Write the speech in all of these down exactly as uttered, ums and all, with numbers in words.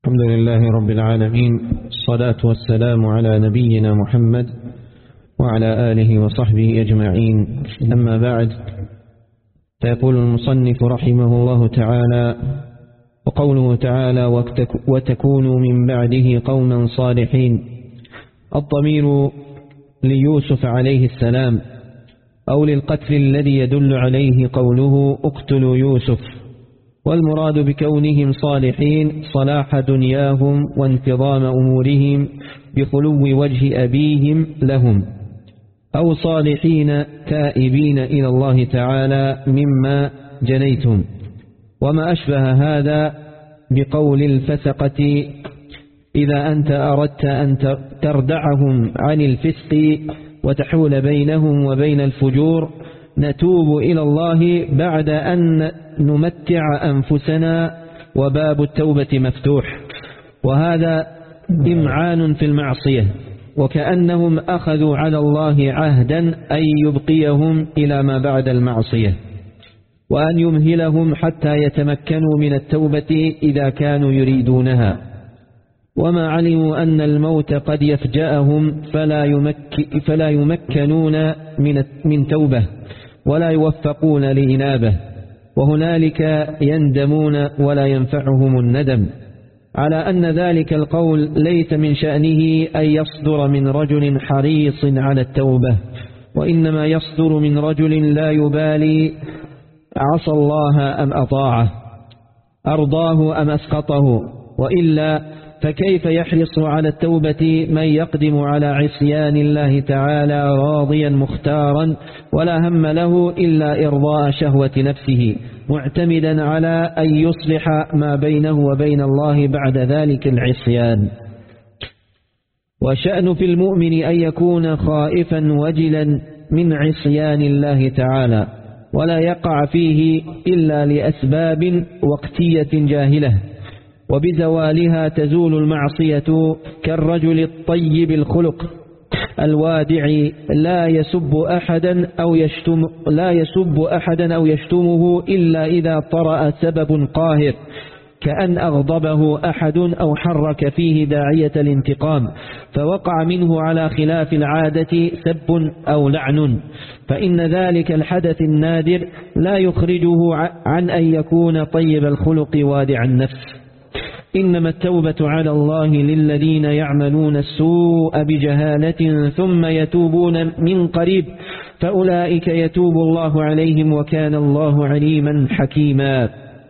الحمد لله رب العالمين، الصلاة والسلام على نبينا محمد وعلى آله وصحبه أجمعين. أما بعد، فيقول المصنف رحمه الله تعالى: وقوله تعالى وتكونوا من بعده قوما صالحين، الضمير ليوسف عليه السلام أو للقتل الذي يدل عليه قوله اقتلوا يوسف، والمراد بكونهم صالحين صلاح دنياهم وانتظام أمورهم بخلو وجه أبيهم لهم، أو صالحين تائبين إلى الله تعالى مما جنيتم. وما أشبه هذا بقول الفسقة: إذا أنت أردت أن تردعهم عن الفسق وتحول بينهم وبين الفجور نتوب إلى الله بعد أن نمتع أنفسنا وباب التوبة مفتوح. وهذا إمعان في المعصية، وكأنهم أخذوا على الله عهدا أن يبقيهم إلى ما بعد المعصية، وأن يمهلهم حتى يتمكنوا من التوبة إذا كانوا يريدونها. وما علموا أن الموت قد يفجأهم فلا, يمك فلا يمكنون من, من توبة ولا يوفقون لإنابة، وهنالك يندمون ولا ينفعهم الندم، على أن ذلك القول ليس من شأنه أن يصدر من رجل حريص على التوبة، وإنما يصدر من رجل لا يبالي عصى الله أم أطاعه، أرضاه أم أسقطه، وإلا فكيف يحرص على التوبة من يقدم على عصيان الله تعالى راضيا مختارا ولا هم له إلا إرضاء شهوة نفسه، معتمدا على أن يصلح ما بينه وبين الله بعد ذلك العصيان. وشأن في المؤمن أن يكون خائفا وجلا من عصيان الله تعالى، ولا يقع فيه إلا لأسباب وقتية جاهلة، وبزوالها تزول المعصية، كالرجل الطيب الخلق الوادع لا يسب أحدا أو يشتم لا يسب أحدا أو يشتمه إلا إذا طرأ سبب قاهر، كأن أغضبه أحد أو حرك فيه داعية الانتقام فوقع منه على خلاف العادة سب أو لعن، فإن ذلك الحدث النادر لا يخرجه عن أن يكون طيب الخلق وادع النفس. إنما التوبة على الله للذين يعملون السوء بجهالة ثم يتوبون من قريب، فأولئك يتوب الله عليهم وكان الله عليما حكيما.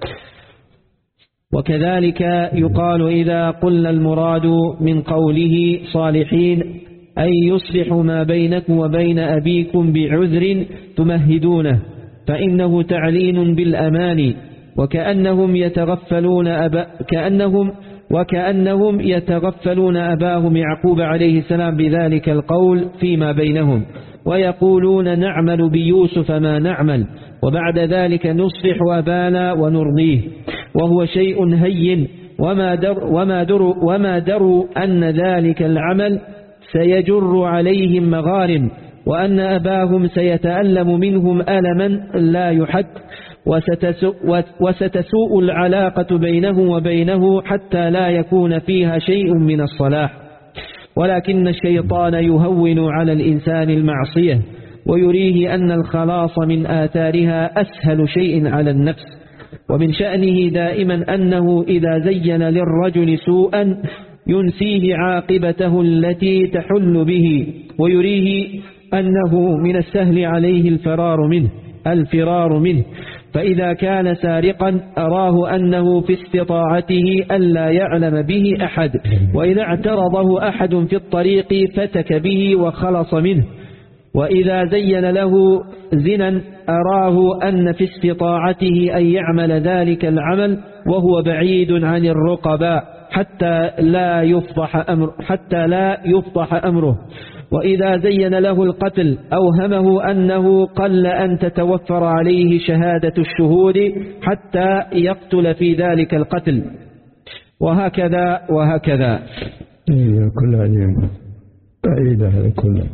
وكذلك يقال إذا قلنا المراد من قوله صالحين أي يصلح ما بينكم وبين أبيكم بعذر تمهدونه، فإنه تعليل بالأمان، وكأنهم يتغفلون أبا كأنهم وكأنهم يتغفلون أباهم يعقوب عليه السلام بذلك القول فيما بينهم، ويقولون نعمل بيوسف ما نعمل، وبعد ذلك نصلح أبانا ونرضيه، وهو شيء هين، وما در وما در وما دروا أن ذلك العمل سيجر عليهم مغارم، وأن أباهم سيتألم منهم ألما لا يحد، وستسوء, وستسوء العلاقة بينه وبينه حتى لا يكون فيها شيء من الصلاح. ولكن الشيطان يهون على الإنسان المعصية ويريه أن الخلاص من آثارها أسهل شيء على النفس، ومن شأنه دائما أنه إذا زين للرجل سوءا ينسيه عاقبته التي تحل به، ويريه أنه من السهل عليه الفرار منه الفرار منه فإذا كان سارقا أراه أنه في استطاعته ألا يعلم به أحد، وإذا اعترضه أحد في الطريق فتك به وخلص منه، وإذا زين له زنا أراه أن في استطاعته أن يعمل ذلك العمل وهو بعيد عن الرقباء حتى لا يفضح أمر حتى لا يفضح أمره، وإذا زين له القتل أوهمه أنه قل أن تتوفر عليه شهادة الشهود حتى يقتل في ذلك القتل، وهكذا وهكذا. كل هذه بعيدة هذا كله،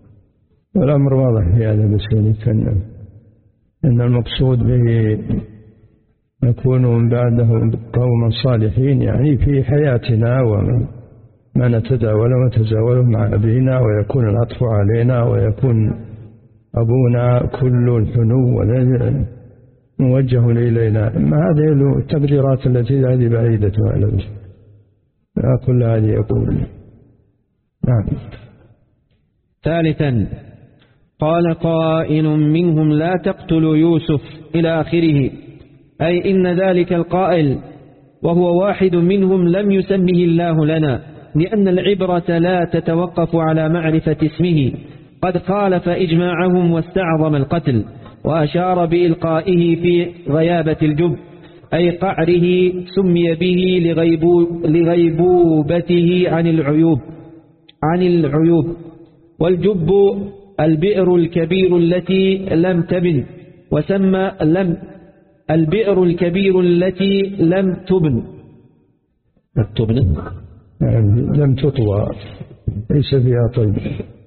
والأمر واضح في هذا، بس أن المقصود به نكون من بعده قوما صالحين، يعني في حياتنا وما نتداول وتزاوله مع أبينا، ويكون العطف علينا، ويكون أبونا كل الحنو موجه إلينا. أما هذه التقديرات التي هذه بعيدة على ذلك، كل هذه يقول. نعم. ثالثا قال قائل منهم لا تقتلوا يوسف إلى آخره، أي إن ذلك القائل وهو واحد منهم لم يسمه الله لنا، لأن العبرة لا تتوقف على معرفة اسمه، قد خالف إجماعهم واستعظم القتل، وأشار بإلقائه في غيابة الجب، أي قعره سمي به لغيبو لغيبوبته عن العيوب عن العيوب والجب البئر الكبير التي لم تبن، وسمى لم البئر الكبير التي لم تبن تبن يعني لم تطوى، ليس فيها طيب.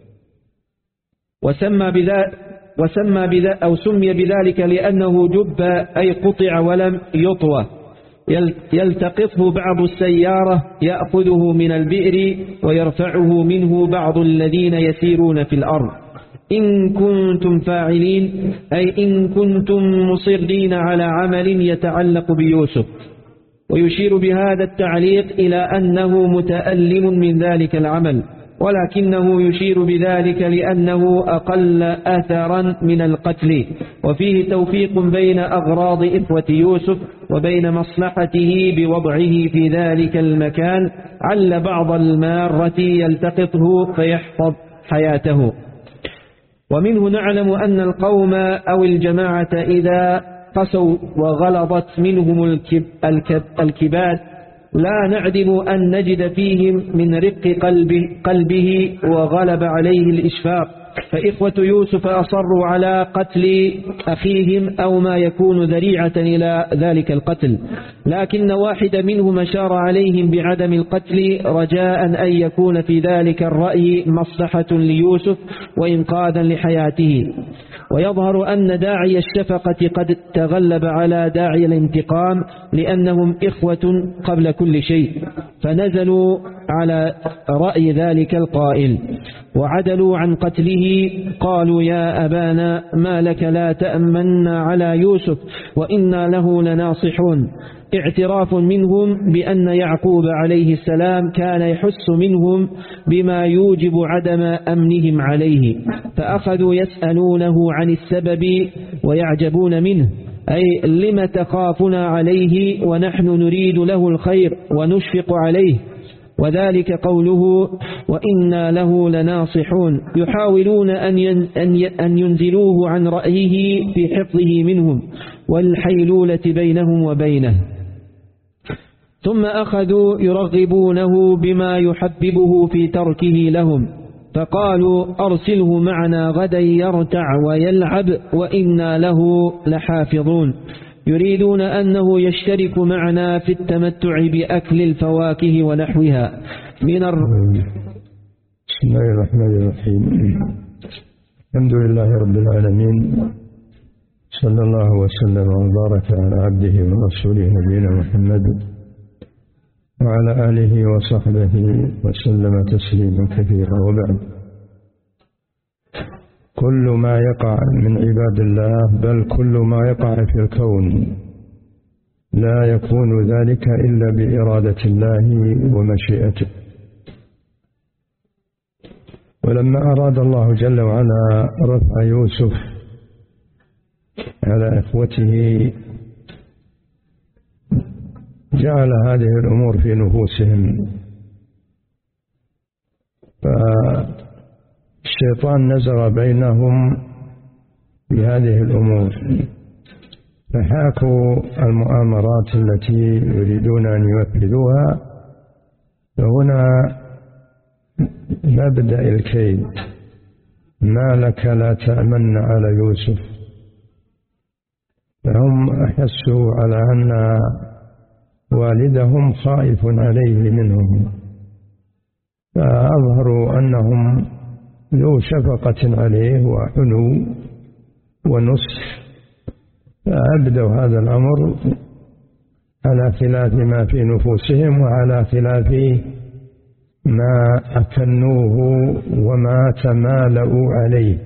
وسمى بذلك وسمى بذلك أو سمي بذلك لأنه جب أي قطع ولم يطوى، يلتقطه بعض السيارة يأخذه من البئر ويرفعه منه بعض الذين يسيرون في الأرض. إن كنتم فاعلين أي إن كنتم مصرين على عمل يتعلق بيوسف. ويشير بهذا التعليق إلى أنه متألم من ذلك العمل، ولكنه يشير بذلك لأنه أقل أثرا من القتل، وفيه توفيق بين أغراض إخوة يوسف وبين مصلحته بوضعه في ذلك المكان، عل بعض المارة يلتقطه فيحفظ حياته. ومنه نعلم أن القوم أو الجماعة إذا قسوا وغلظت منهم الكب الكب الكباد لا نعدم أن نجد فيهم من رق قلبه, قلبه وغلب عليه الإشفاق، فإخوة يوسف أصروا على قتل أخيهم أو ما يكون ذريعة إلى ذلك القتل، لكن واحد منهم أشار عليهم بعدم القتل رجاء أن يكون في ذلك الرأي مصلحة ليوسف وإنقاذا لحياته. ويظهر أن داعي الشفقة قد تغلب على داعي الانتقام، لأنهم إخوة قبل كل شيء، فنزلوا على رأي ذلك القائل وعدلوا عن قتله. قالوا يا أبانا ما لك لا تأمنا على يوسف وإنا له لناصحون، اعتراف منهم بأن يعقوب عليه السلام كان يحس منهم بما يوجب عدم أمنهم عليه، فأخذوا يسألونه عن السبب ويعجبون منه، أي لم تخافنا عليه ونحن نريد له الخير ونشفق عليه، وذلك قوله وإنا له لناصحون، يحاولون أن ينزلوه عن رأيه في حفظه منهم والحيلولة بينهم وبينه. ثم أخذوا يرغبونه بما يحببه في تركه لهم، فقالوا أرسله معنا غدا يرتع ويلعب وإنا له لحافظون، يريدون أنه يشترك معنا في التمتع بأكل الفواكه ونحوها من الر... بسم الله الرحمن الرحيم. الحمد لله رب العالمين، صلى الله وسلم وبارك على عبده ورسوله نبينا محمد وعلى آله وصحبه وسلم تسليما كثيرا. وبعد، كل ما يقع من عباد الله، بل كل ما يقع في الكون، لا يكون ذلك إلا بإرادة الله ومشيئته. ولما أراد الله جل وعلا رفع يوسف على إخوته جعل هذه الأمور في نفوسهم، فالشيطان نزغ بينهم بهذه الأمور، فحاكوا المؤامرات التي يريدون أن ينفذوها. فهنا مبدأ الكيد، ما لك لا تأمن على يوسف. فهم أحسوا على أن والدهم خائف عليه منهم، فأظهروا أنهم ذو شفقة عليه وحنو ونصح، فأبدوا هذا الأمر على خلاف ما في نفوسهم وعلى خلاف ما أكنوه وما تمالؤوا عليه.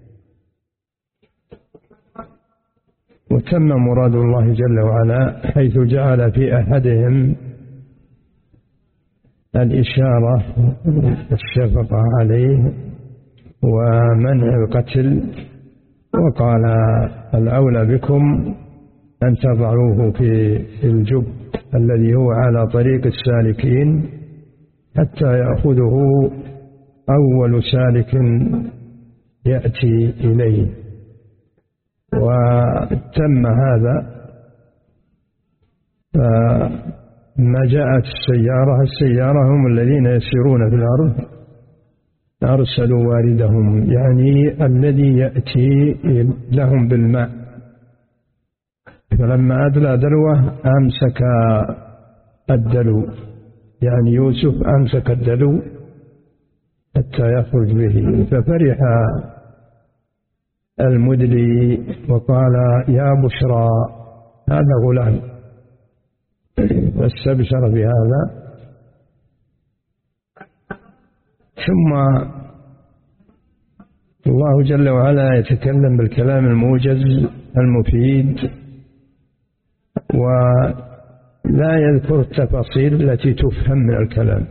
وتم مراد الله جل وعلا حيث جعل في أحدهم الإشارة الشفقة عليه ومنع القتل، وقال الأولى بكم أن تضعوه في الجب الذي هو على طريق السالكين حتى يأخذه أول سالك يأتي إليه. وتم هذا، فما جاءت السيارة السيارة هم الذين يسيرون في الأرض أرسلوا واردهم، يعني الذي يأتي لهم بالماء، فلما أدلى دلوه أمسك الدلو، يعني يوسف أمسك الدلو حتى يخرج به، ففرح المدلي وقال يا بشرى هذا غلام، واستبشر بهذا. ثم الله جل وعلا يتكلم بالكلام الموجز المفيد ولا يذكر التفاصيل التي تفهم من الكلام،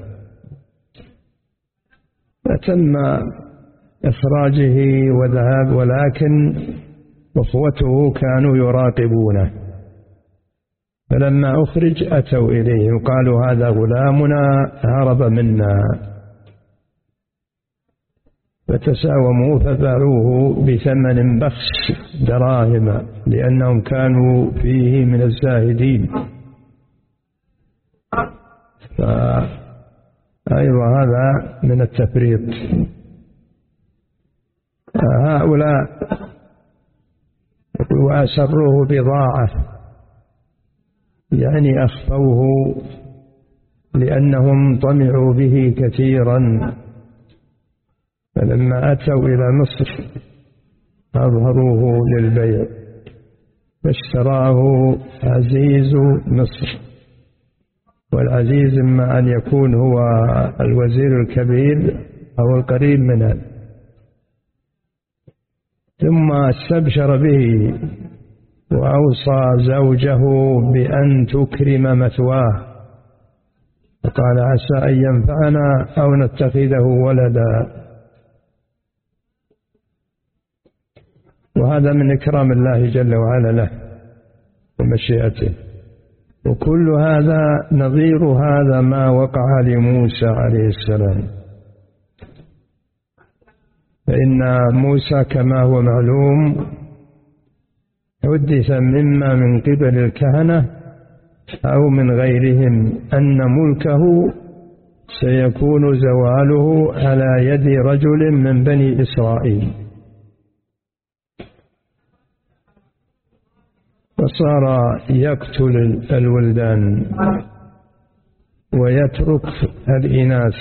فتم إخراجه وذهاب، ولكن أخوته كانوا يراقبونه، فلما أخرج أتوا إليه وقالوا هذا غلامنا هرب منا، فتساوموا فباعوه بثمن بخس دراهم لأنهم كانوا فيه من الزاهدين. فأيضا هذا من التفريط. هؤلاء وأسروه بضاعة، يعني أخفوه لأنهم طمعوا به كثيرا، فلما أتوا إلى مصر أظهروه للبيع، فاشتراه عزيز مصر، والعزيز إما أن يكون هو الوزير الكبير أو القريب منه. ثم استبشر به وأوصى زوجه بأن تكرم مثواه، فقال عسى أن ينفعنا أو نتخذه ولدا. وهذا من إكرام الله جل وعلا له ومشيئته. وكل هذا نظير هذا ما وقع لموسى عليه السلام، فإن موسى كما هو معلوم حدث مما من قبل الكهنة أو من غيرهم أن ملكه سيكون زواله على يد رجل من بني إسرائيل، فصار يقتل الولدان ويترك الإناث.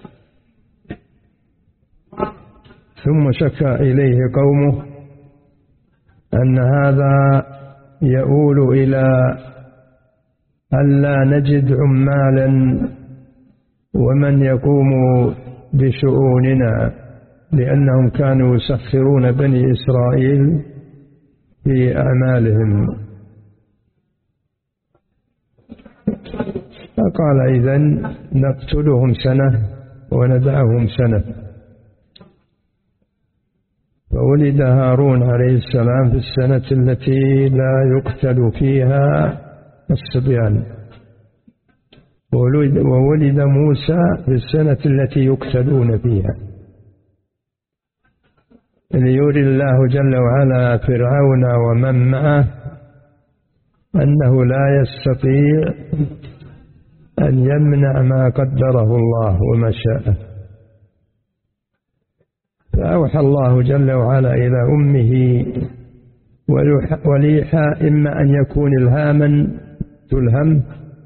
ثم شكى إليه قومه أن هذا يؤول إلى ألا نجد عمالا ومن يقوم بشؤوننا، لأنهم كانوا يسخرون بني إسرائيل في أعمالهم. فقال إذن نقتلهم سنة وندعهم سنة. فولد هارون عليه السلام في السنة التي لا يقتل فيها الصبيان، وولد موسى في السنة التي يقتلون فيها، ليري الله جل وعلا فرعون ومن معه أنه لا يستطيع أن يمنع ما قدره الله وما شاء. فأوحى الله جل وعلا إلى أمه وليحا، إما أن يكون إلهاما تلهم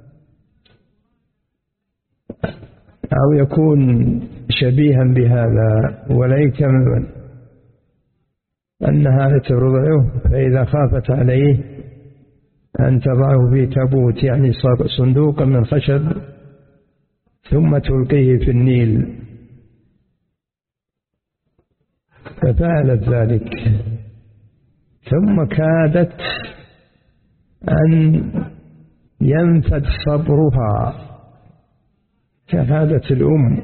أو يكون شبيها بهذا، وليك أنها ترضعه، فإذا خافت عليه أن تضعه في تابوت يعني صندوقا من خشب ثم تلقيه في النيل، ففعلت ذلك. ثم كادت أن ينفد صبرها، كادت الأم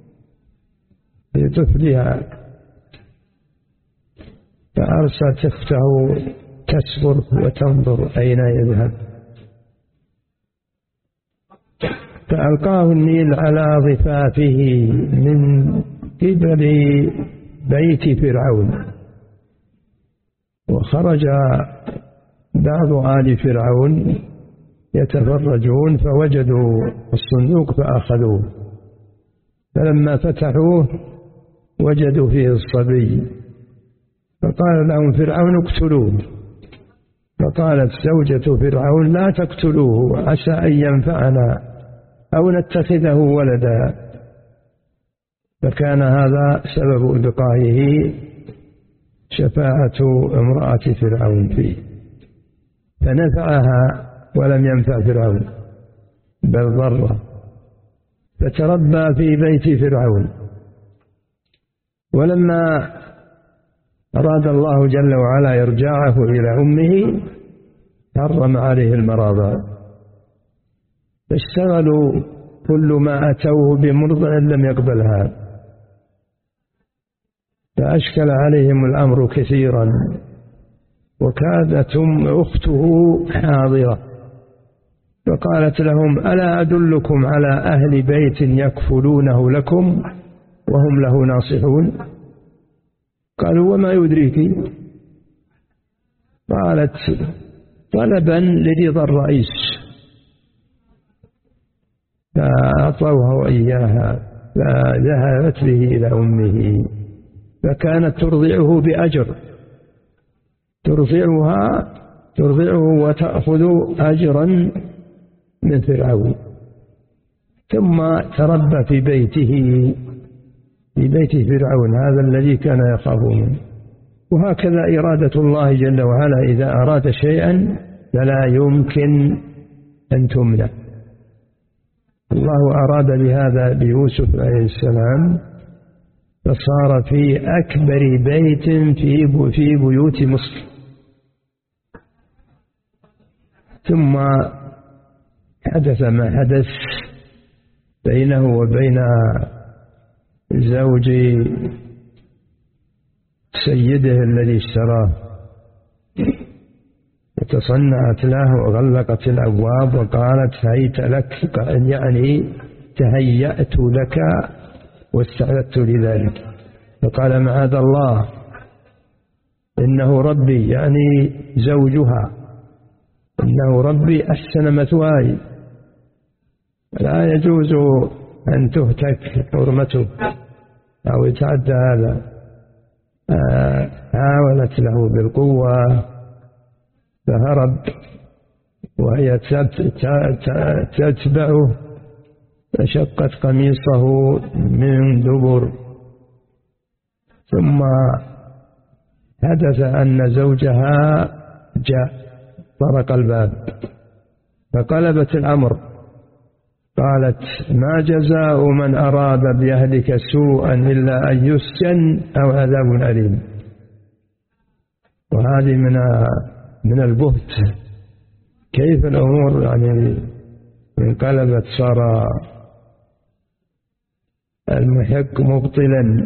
لطفلها، فأرسلت أخته تسبر وتنظر أين يذهب، فألقاه النيل على ضفافه من قبل بيت فرعون. وخرج بعض آل فرعون يتفرجون فوجدوا الصندوق فأخذوه، فلما فتحوه وجدوا فيه الصبي، فقال لهم فرعون اقتلوه. فقالت زوجة فرعون لا تقتلوه عسى أن ينفعنا أو نتخذه ولدا، فكان هذا سبب إبقائه شفاعة امرأة فرعون فيه، فنفعها ولم ينفع فرعون بل ضره، فتربى في بيت فرعون. ولما أراد الله جل وعلا يرجعه إلى أمه حرم عليه المراضع، فاشتغلوا كل ما أتوه بمرضع لم يقبلها، فأشكل عليهم الأمر كثيرا. وكادت أخته حاضرة فقالت لهم ألا أدلكم على أهل بيت يكفلونه لكم وهم له ناصحون؟ قالوا وما يدريك؟ قالت طلبا لرضا الرئيس، فأعطوها إياها، فذهبت به إلى أمه، فكانت ترضعه بأجر، ترضعها ترضعه وتأخذ أجرا من فرعون. ثم تربى في بيته في بيت فرعون هذا الذي كان يخافون. وهكذا إرادة الله جل وعلا، إذا أراد شيئا فلا يمكن أن تمنع. الله أراد بهذا بيوسف عليه السلام، فصار في أكبر بيت في في بيوت مصر. ثم حدث ما حدث بينه وبين زوج سيده الذي اشتراه، وتصنعت له وغلقت الأبواب وقالت هيت لك، يعني تهيأت لك واستعددت لذلك. فقال معاذ الله إنه ربي، يعني زوجها، إنه ربي أحسن مثواي، لا يجوز أن تهتك حرمته أو يتعدى هذا. حاولت له بالقوة فهرب وهي تتبعه، فشقت قميصه من دبر. ثم حدث أن زوجها جاء طرق الباب فقلبت الأمر، قالت ما جزاء من أراد بأهلك سوءا إلا أن يسجن أو عذاب أليم. وهذه من من البهت، كيف الأمور يعني انقلبت، صار المحق مبطلا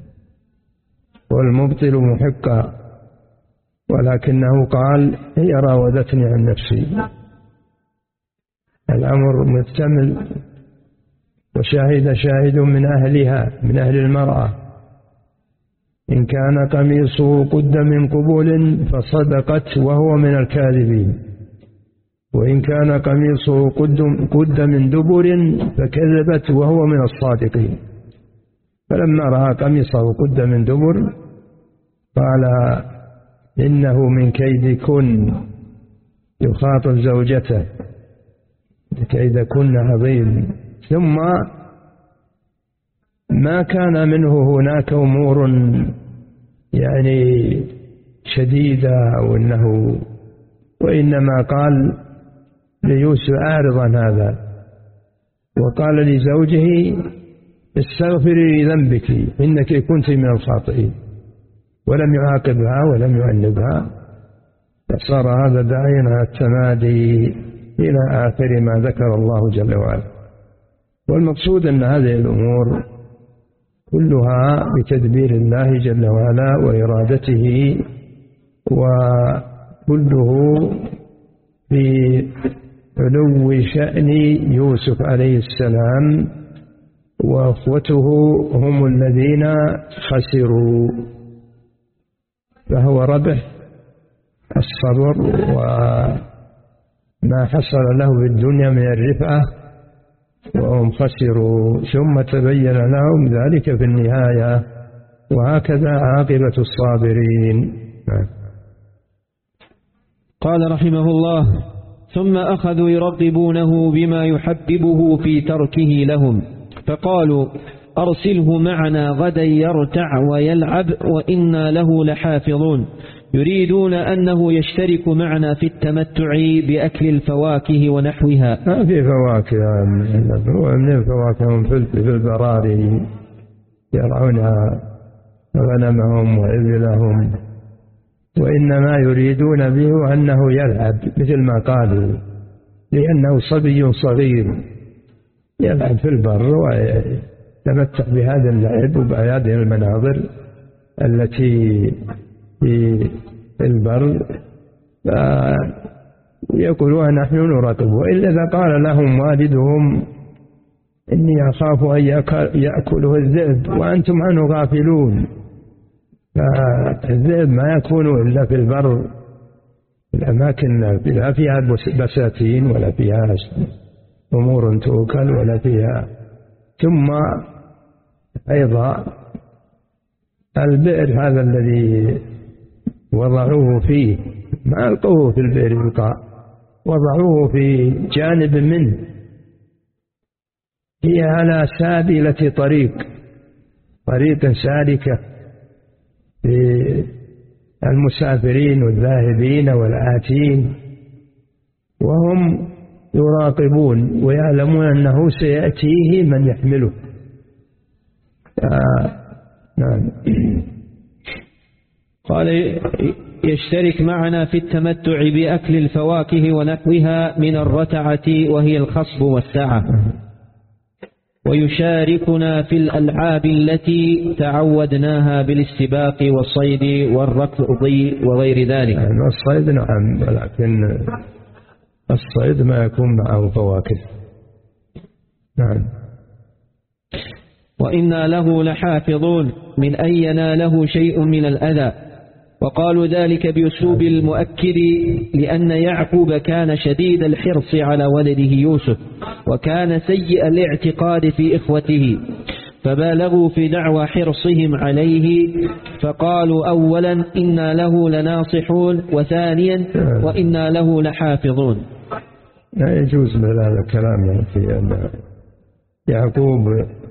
والمبطل محقا، ولكنه قال هي راودتني عن نفسي. الأمر محتمل. وشاهد شاهد من أهلها من أهل المرأة إن كان قميصه قد من قبول فصدقت وهو من الكاذبين، وإن كان قميصه قد من دبر فكذبت وهو من الصادقين. فلما رأى قميصه قد من دبر قال إنه من كيدكن، يخاطب زوجته كيدكن عظيم. ثم ما كان منه هناك أمور يعني شديدة أو أنه وإنما قال ليوسف أعرض عن هذا، وقال لزوجه استغفري لذنبك إنك كنت من الخاطئين، ولم يعاقبها ولم يؤنبها، فصار هذا داعيا على التمادي إلى آخر ما ذكر الله جل وعلا. والمقصود أن هذه الأمور كلها بتدبير الله جل وعلا وإرادته، وكله في علو شأن يوسف عليه السلام، وأخوته هم الذين خسروا، فهو ربح الصبر وما حصل له في الدنيا من الرفعة، وهم خسروا، ثم تبين لهم ذلك في النهاية، وهكذا عاقبة الصابرين. قال رحمه الله: ثم أخذوا يرغبونه بما يحببه في تركه لهم، فقالوا: أرسله معنا غدا يرتع ويلعب وإنا له لحافظون، يريدون أنه يشترك معنا في التمتع بأكل الفواكه ونحوها. ما في فواكه، من الفواكه في البراري يرعون غنمهم وإبلهم، وإنما يريدون به أنه يلعب مثل ما قالوا، لأنه صبي صغير يلعب في البر ويتمتع بهذا اللعب وبهذه المناظر التي في البر، فيقولون نحن نراقبه. إلا إذا قال لهم والدهم إني أخاف أن يأكله الذئب وأنتم عنه غافلون، فالذئب ما يكون إلا في البر، في الأماكن لا فيها بساتين ولا فيها أمور تؤكل ولا فيها. ثم أيضا البئر هذا الذي وضعوه فيه ما ألقوه في البئر القاء، وضعوه في جانب منه، هي على سابلة طريق طريق سالكة للمسافرين والذاهبين والآتين، وهم يراقبون ويعلمون أنه سيأتيه من يحمله. آه نعم. قال: يشترك معنا في التمتع بأكل الفواكه ونحوها من الرتعة وهي الخصب والسعة، ويشاركنا في الألعاب التي تعودناها بالاستباق والصيد والركض وغير ذلك. يعني الصيد نعم، ولكن الصيد ما يكون معه فواكه. نعم. وإنا له لحافظون من أن يناله شيء من الأذى. وقالوا ذلك بأسلوب المؤكد لأن يعقوب كان شديد الحرص على ولده يوسف، وكان سيء الاعتقاد في إخوته، فبالغوا في دعوى حرصهم عليه، فقالوا أولا إنا له لناصحون، وثانيا وإنا له لحافظون. لا يجوز هذا الكلام في أن يعقوب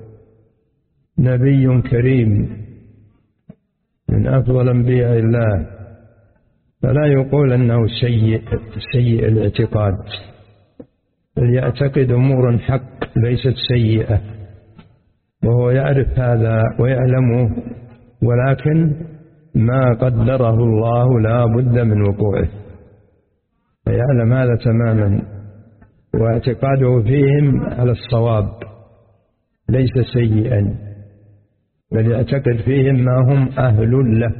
نبي كريم من أفضل أنبياء الله، فلا يقول أنه سيء سيء الاعتقاد، بل يعتقد أمورا حق ليست سيئة، وهو يعرف هذا ويعلمه، ولكن ما قدره الله لا بد من وقوعه، فيعلم هذا تماما، واعتقاده فيهم على الصواب ليس سيئا، بل يعتقد فيهم ما هم أهل له،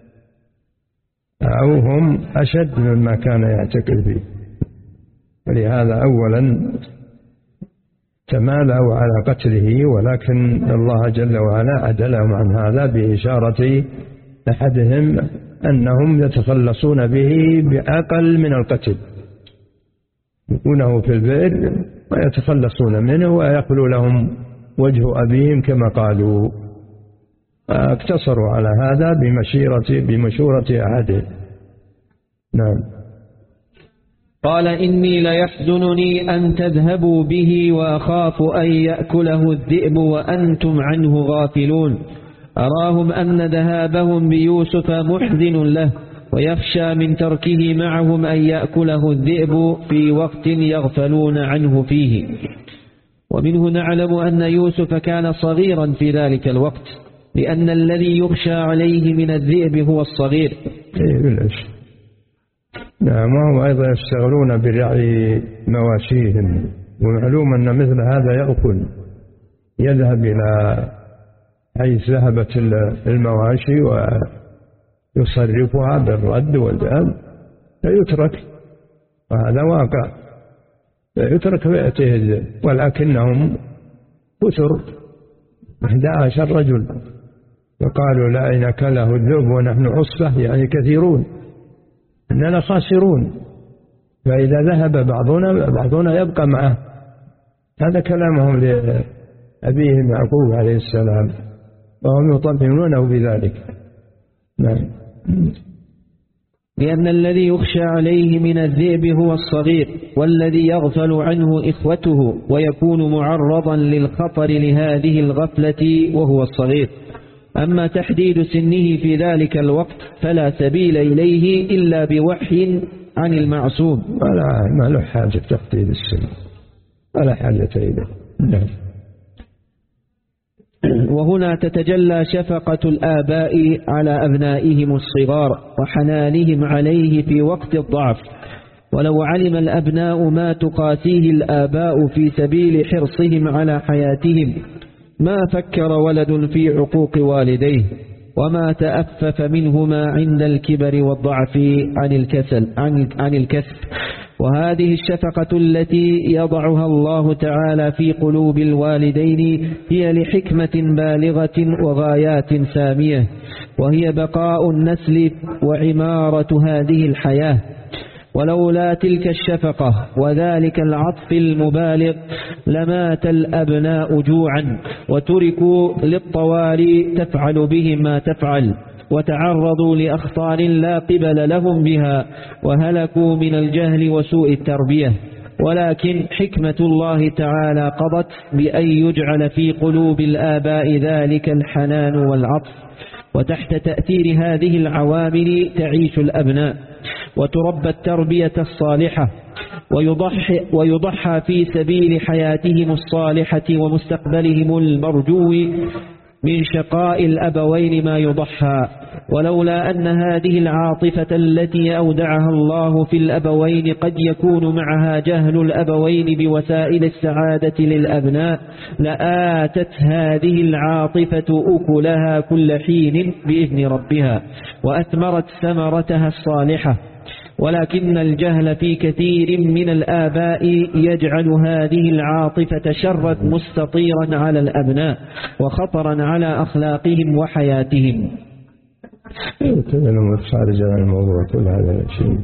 أو هم أشد مما كان يعتقد فيه. ولهذا أولا تمالوا على قتله، ولكن الله جل وعلا عدلهم عن هذا بإشارة أحدهم أنهم يتخلصون به بأقل من القتل، يكونه في البئر ويتخلصون منه ويخلو لهم وجه أبيهم كما قالوا، اقتصروا على هذا بمشيرة بمشورة أحدهم. نعم. قال: إني ليحزنني أن تذهبوا به وأخاف أن يأكله الذئب وأنتم عنه غافلون، أراهم أن ذهابهم بيوسف محزن له، ويخشى من تركه معهم أن يأكله الذئب في وقت يغفلون عنه فيه. ومنه نعلم أن يوسف كان صغيرا في ذلك الوقت، لأن الذي يخشى عليه من الذئب هو الصغير. نعم، وهم أيضا يشتغلون برعي مواشيهم، ومعلوم أن مثل هذا يأكل، يذهب إلى حيث ذهبت المواشي ويصرفها بالرد والذهب فيترك، وهذا واقع، يترك فيأتيه الذئب، ولكنهم كثر أحد عشر رجل، فقالوا لئن أكله الذئب ونحن عصبة، يعني كثيرون، إننا خاسرون، فإذا ذهب بعضنا بعضنا يبقى معه. هذا كلامهم لأبيهم يعقوب عليه السلام، وهم يطمئنونه بذلك. نعم. لأن الذي يخشى عليه من الذئب هو الصغير، والذي يغفل عنه إخوته ويكون معرضا للخطر لهذه الغفلة وهو الصغير. أما تحديد سنه في ذلك الوقت فلا سبيل إليه إلا بوحي عن المعصوم، ولا ما له حاجة تحديد السن، ولا حاجة إليه. نعم. وهنا تتجلى شفقة الآباء على أبنائهم الصغار وحنانهم عليه في وقت الضعف. ولو علم الأبناء ما تقاسيه الآباء في سبيل حرصهم على حياتهم ما فكر ولد في عقوق والديه، وما تأفف منهما عند الكبر والضعف عن الكسل عن عن الكسب. وهذه الشفقة التي يضعها الله تعالى في قلوب الوالدين هي لحكمة بالغة وغايات سامية، وهي بقاء النسل وعمارة هذه الحياة. ولولا تلك الشفقة وذلك العطف المبالغ لمات الأبناء جوعا، وتركوا للطوارئ تفعل بهم ما تفعل، وتعرضوا لأخطار لا قبل لهم بها، وهلكوا من الجهل وسوء التربية. ولكن حكمة الله تعالى قضت بأن يجعل في قلوب الآباء ذلك الحنان والعطف، وتحت تأثير هذه العوامل تعيش الأبناء وتربى التربية الصالحة، ويضحى, ويضحى في سبيل حياتهم الصالحة ومستقبلهم المرجو من شقاء الأبوين ما يضحى. ولولا أن هذه العاطفة التي أودعها الله في الأبوين قد يكون معها جهل الأبوين بوسائل السعادة للأبناء لآتت هذه العاطفة أكلها كل حين بإذن ربها، وأثمرت ثمرتها الصالحة. ولكن الجهل في كثير من الآباء يجعل هذه العاطفة شرا مستطيرا على الأبناء وخطرا على أخلاقهم وحياتهم. يتكلم خارج عن الموضوع كل هذا الشيء،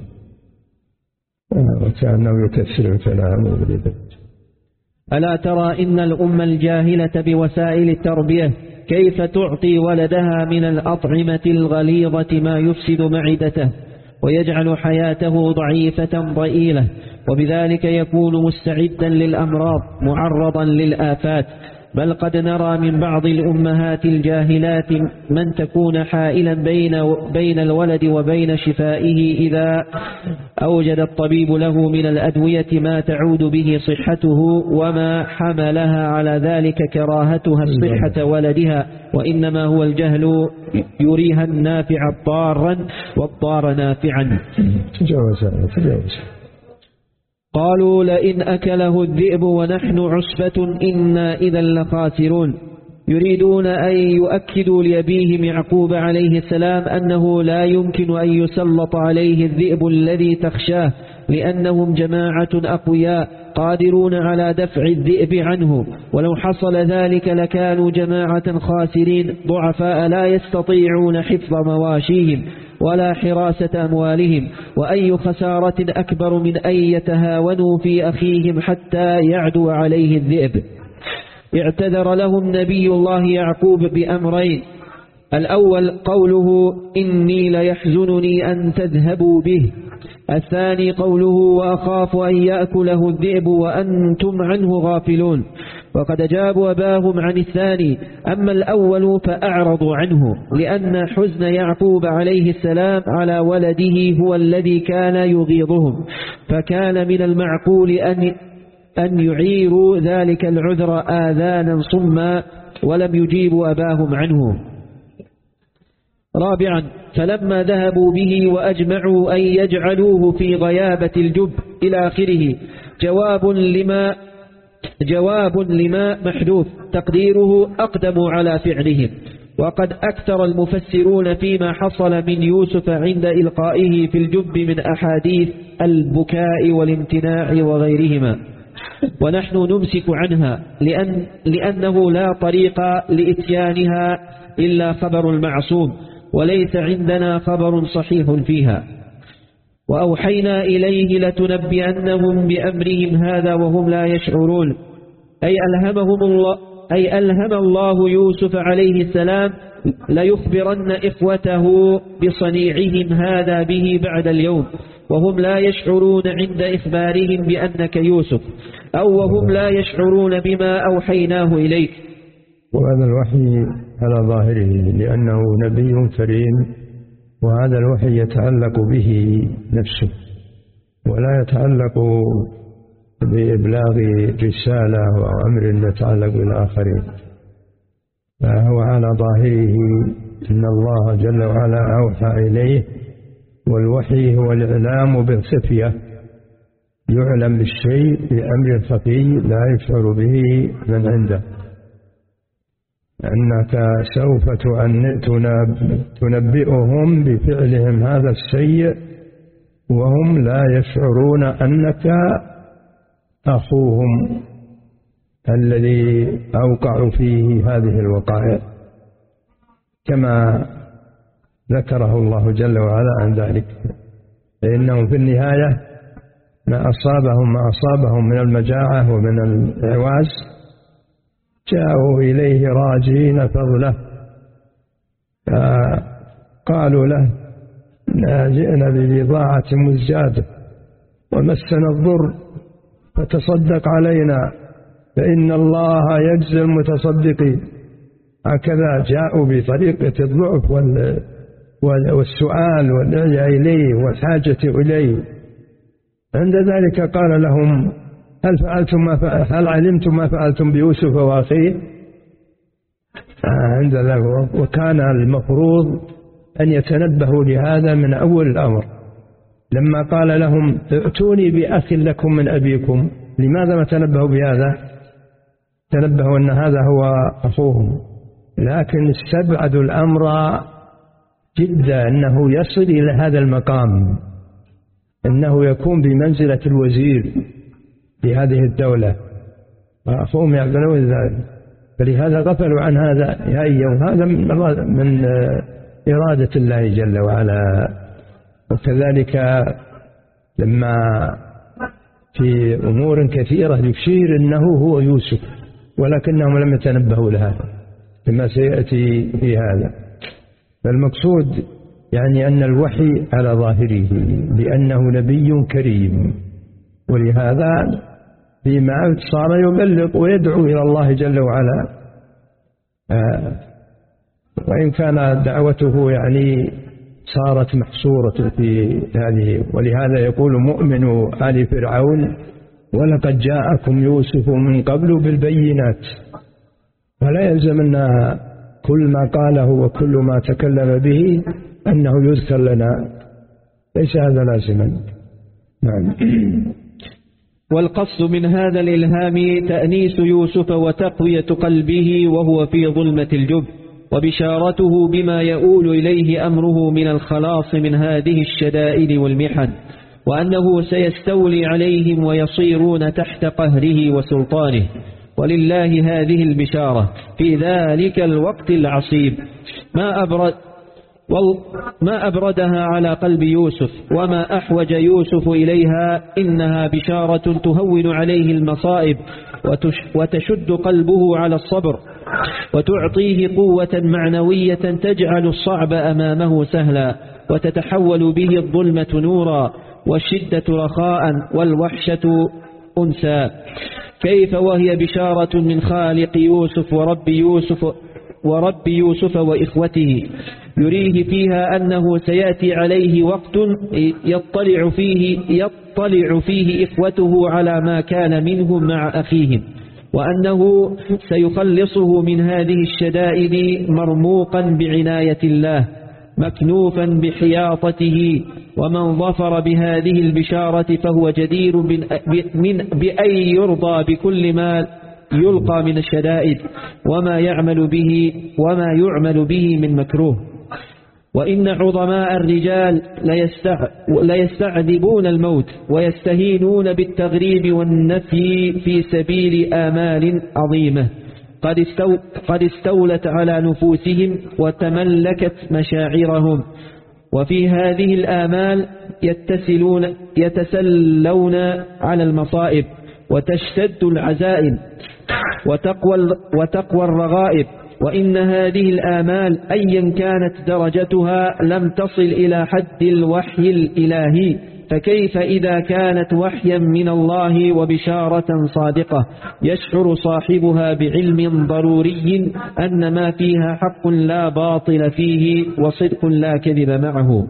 وكأنه يكثر الكلام. ألا ترى إن الأمة الجاهلة بوسائل التربية كيف تعطي ولدها من الأطعمة الغليظة ما يفسد معدته ويجعل حياته ضعيفة ضئيلة، وبذلك يكون مستعدا للأمراض معرضا للآفات. بل قد نرى من بعض الأمهات الجاهلات من تكون حائلا بين بين الولد وبين شفائه إذا أوجد الطبيب له من الأدوية ما تعود به صحته، وما حملها على ذلك كراهتها صحة ولدها، وإنما هو الجهل يريها النافع ضارا والضار نافعا. تجاوز تجاوز. قالوا لئن أكله الذئب ونحن عصبة إنا إذا لخاسرون. يريدون أن يؤكدوا لأبيهم يعقوب عليه السلام أنه لا يمكن أن يسلط عليه الذئب الذي تخشاه، لأنهم جماعة أقوياء قادرون على دفع الذئب عنه، ولو حصل ذلك لكانوا جماعة خاسرين ضعفاء لا يستطيعون حفظ مواشيهم ولا حراسة أموالهم، وأي خسارة أكبر من أن يتهاونوا في أخيهم حتى يعدو عليه الذئب. اعتذر لهم نبي الله يعقوب بأمرين: الأول قوله إني ليحزنني أن تذهبوا به، الثاني قوله وأخاف أن يأكله الذئب وأنتم عنه غافلون. وقد أجابوا أباهم عن الثاني. أما الأول فأعرضوا عنه، لأن حزن يعقوب عليه السلام على ولده هو الذي كان يغيظهم، فكان من المعقول أن أن يعيروا ذلك العذر آذانا صما، ولم يجيبوا أباهم عنه. رابعا، فلما ذهبوا به وأجمعوا أن يجعلوه في غيابة الجب إلى آخره، جواب لما جواب لما محذوف تقديره أقدموا على فعلهم. وقد أكثر المفسرون فيما حصل من يوسف عند إلقائه في الجب من أحاديث البكاء والامتناع وغيرهما، ونحن نمسك عنها لأن لأنه لا طريق لإتيانها إلا خبر المعصوم، وليس عندنا خبر صحيح فيها. وأوحينا إليه لتنبئنهم بأمرهم هذا وهم لا يشعرون، أي ألهمهم الله أي ألهم الله يوسف عليه السلام ليخبرن إخوته بصنيعهم هذا به بعد اليوم، وهم لا يشعرون عند إخبارهم بأنك يوسف، أو وهم لا يشعرون بما أوحيناه إليك. وهذا الوحي على ظاهره لأنه نبي كريم، وهذا الوحي يتعلق به نفسه ولا يتعلق بإبلاغ رسالة وأمر يتعلق بالآخرين، فهو على ظاهره إن الله جل وعلا أوحى إليه، والوحي هو الإعلام بالخفية، يعلم بالشيء بأمر خفي لا يشعر به من عنده، أنك سوف تنبئهم بفعلهم هذا السيء وهم لا يشعرون أنك أخوهم الذي أوقعوا فيه هذه الوقائع، كما ذكره الله جل وعلا عن ذلك. فإنهم في النهاية ما أصابهم ما أصابهم من المجاعة ومن الإعواز جاءوا إليه راجين فضله، قالوا له جئنا ببضاعة مزجاة ومسنا الضر فتصدق علينا فإن الله يجزي المتصدقين. هكذا جاءوا بطريقة الضعف والسؤال والدعاء إليه والحاجة إليه. عند ذلك قال لهم هل فعلتم ما فعل هل علمتم ما فعلتم بيوسف وأخيه؟ عند ذلك وكان المفروض أن يتنبهوا لهذا من أول الأمر، لما قال لهم ائتوني بأخ لكم من أبيكم، لماذا ما تنبهوا بهذا؟ تنبهوا أن هذا هو أخوهم، لكن استبعدوا الأمر جدا أنه يصل إلى هذا المقام، أنه يكون بمنزلة الوزير في هذه الدولة، وأخوهم يعلمون ذلك، فلهذا غفلوا عن هذا يا أيها، هذا من إرادة الله جل وعلا. وكذلك لما في أمور كثيرة يشير أنه هو يوسف ولكنهم لم يتنبهوا لها كما سيأتي في هذا. فالمقصود يعني أن الوحي على ظاهره لأنه نبي كريم، ولهذا فيما صار يبلغ ويدعو إلى الله جل وعلا، آه وإن كان دعوته يعني صارت محصورة في هذه. ولهذا يقول مؤمن آل فرعون ولقد جاءكم يوسف من قبل بالبينات، فلا يلزم أن كل ما قاله وكل ما تكلم به أنه يذكر لنا، ليس هذا لازما. نعم. والقصد من هذا الإلهام تأنيس يوسف وتقوية قلبه وهو في ظلمة الجب، وبشارته بما يؤول إليه أمره من الخلاص من هذه الشدائد والمحن، وأنه سيستولي عليهم ويصيرون تحت قهره وسلطانه. ولله هذه البشارة في ذلك الوقت العصيب، ما أبرد ما أبردها على قلب يوسف وما أحوج يوسف إليها. إنها بشارة تهون عليه المصائب وتشد قلبه على الصبر، وتعطيه قوة معنوية تجعل الصعب أمامه سهلا، وتتحول به الظلمة نورا والشدة رخاء والوحشة أنسا. كيف وهي بشارة من خالق يوسف ورب يوسف ورب يوسف وإخوته يريه فيها أنه سيأتي عليه وقت يطلع فيه يطلع فيه إخوته على ما كان منهم مع أخيهم، وأنه سيخلصه من هذه الشدائد مرموقا بعناية الله مكنوفا بحياطته. ومن ظفر بهذه البشارة فهو جدير من بأن يرضى بكل ما يلقى من الشدائد وما يعمل به وما يعمل به من مكروه. وإن عظماء الرجال ليستعذبون الموت ويستهينون بالتغريب والنفي في سبيل آمال عظيمة قد, استو قد استولت على نفوسهم وتملكت مشاعرهم، وفي هذه الآمال يتسلون يتسلون على المصائب وتشتد العزائم وتقوى, وتقوى الرغائب. وإن هذه الآمال أيا كانت درجتها لم تصل إلى حد الوحي الإلهي، فكيف إذا كانت وحيا من الله وبشارة صادقة يشعر صاحبها بعلم ضروري أن ما فيها حق لا باطل فيه وصدق لا كذب معه.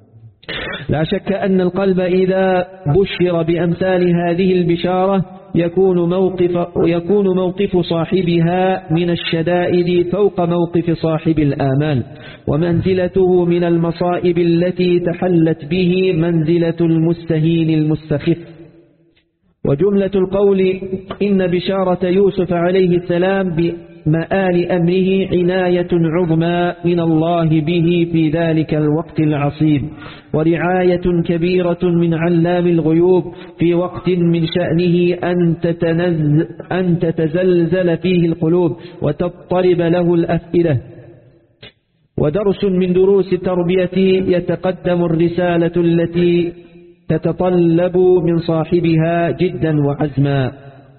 لا شك أن القلب إذا بشر بأمثال هذه البشارة يكون موقف, يكون موقف صاحبها من الشدائد فوق موقف صاحب الآمال، ومنزلته من المصائب التي تحلت به منزلة المستهين المستخف. وجملة القول إن بشارة يوسف عليه السلام بمآل أمره عناية عظمى من الله به في ذلك الوقت العصيب، ورعاية كبيرة من علام الغيوب في وقت من شأنه أن, تتنز أن تتزلزل فيه القلوب وتضطرب له الأفئدة. ودرس من دروس التربية يتقدم الرسالة التي تتطلب من صاحبها جدا وعزما.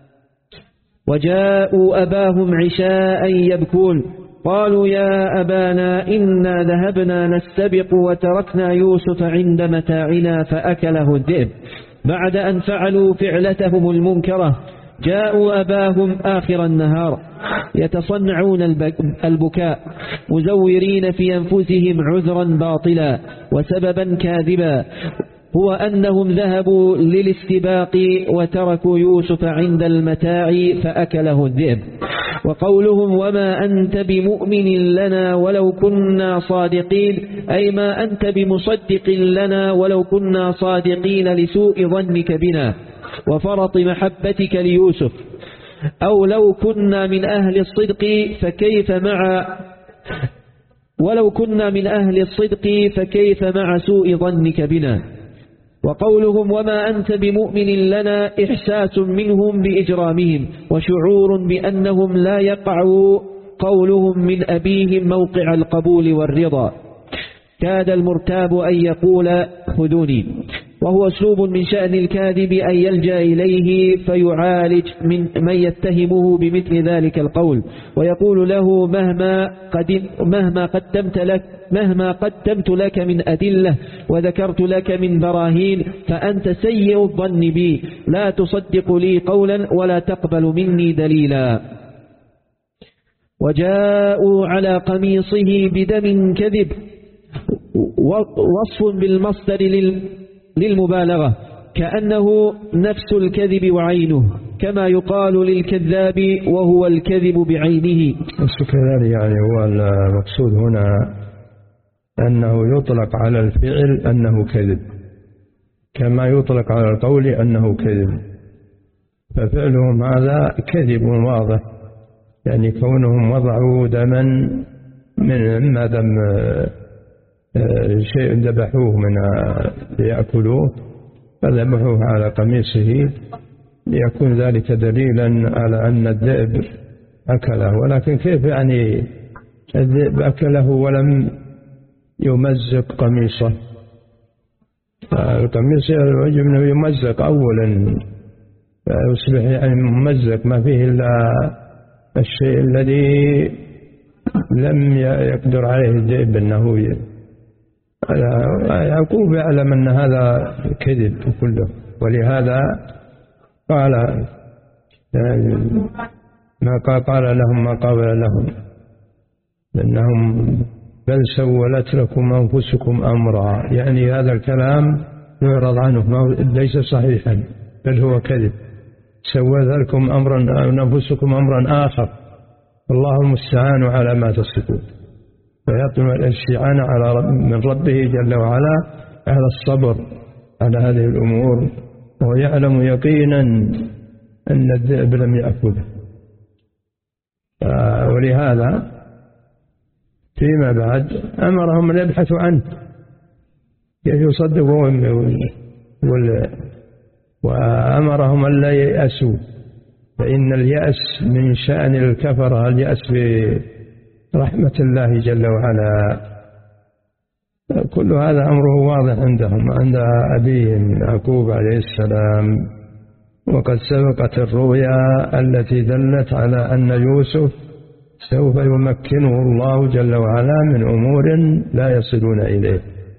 وجاءوا أباهم عشاء يبكون قالوا يا أبانا إنا ذهبنا نستبق وتركنا يوسف عند متاعنا فأكله الذئب. بعد أن فعلوا فعلتهم المنكرة جاءوا أباهم آخر النهار يتصنعون البكاء مزورين في أنفسهم عذرا باطلا وسببا كاذبا، هو أنهم ذهبوا للاستباق وتركوا يوسف عند المتاع فأكله الذئب. وقولهم وما أنت بمؤمن لنا ولو كنا صادقين، أي ما أنت بمصدق لنا ولو كنا صادقين لسوء ظنك بنا وفرط محبتك ليوسف، أو لو كنا من أهل الصدق فكيف مع ولو كنا من أهل الصدق فكيف مع سوء ظنك بنا. وقولهم وما أنت بمؤمن لنا إحساس منهم بإجرامهم وشعور بأنهم لا يقع قولهم من أبيهم موقع القبول والرضا، كاد المرتاب أن يقول خذوني. وهو أسلوب من شأن الكاذب أن يلجأ إليه فيعالج من من يتهمه بمثل ذلك القول ويقول له مهما قد مهما قدمت لك مهما قدمت لك من أدلة وذكرت لك من براهين فأنت سيء الظن بي، لا تصدق لي قولا ولا تقبل مني دليلا. وجاءوا على قميصه بدم كذب، وصف بالمصدر للمبالغة كأنه نفس الكذب وعينه، كما يقال للكذاب وهو الكذب بعينه. كذلك يعني هو المقصود هنا أنه يطلق على الفعل أنه كذب كما يطلق على القول أنه كذب، ففعلهم هذا كذب واضح، يعني كونهم وضعوا دما من إما دم شيء ذبحوه من ليأكلوه فذبحوه على قميصه ليكون ذلك دليلا على أن الذئب أكله، ولكن كيف يعني الذئب أكله ولم يمزق قميصه؟ القميص يمزق أولا فيصبح يعني ممزق ما فيه إلا الشيء الذي لم يقدر عليه الذئب أنه يعقوب يعلم أن هذا كذب كله، ولهذا قال ما قال لهم ما قال لهم، لأنهم بل سولت لكم أنفسكم أمرا، يعني هذا الكلام يعرض عنه ليس صحيحا بل هو كذب. سولت لكم أمرا أنفسكم أمرا آخر، الله المستعان على ما تصفون. فيطلب الاستعانة على رب من ربه جل وعلا على الصبر على هذه الأمور، ويعلم يقينا أن الذئب لم يأكله. ولهذا فيما بعد أمرهم أن يبحثوا عنه كيف يصدقوا، وأمرهم أن لا ييأسوا، فإن اليأس من شأن الكفرة، اليأس برحمة الله جل وعلا. كل هذا أمره واضح عندهم عند أبيهم يعقوب عليه السلام. وقد سبقت الرؤيا التي دلت على أن يوسف سوف يمكنه الله جل وعلا من أمور لا يصلون إليه.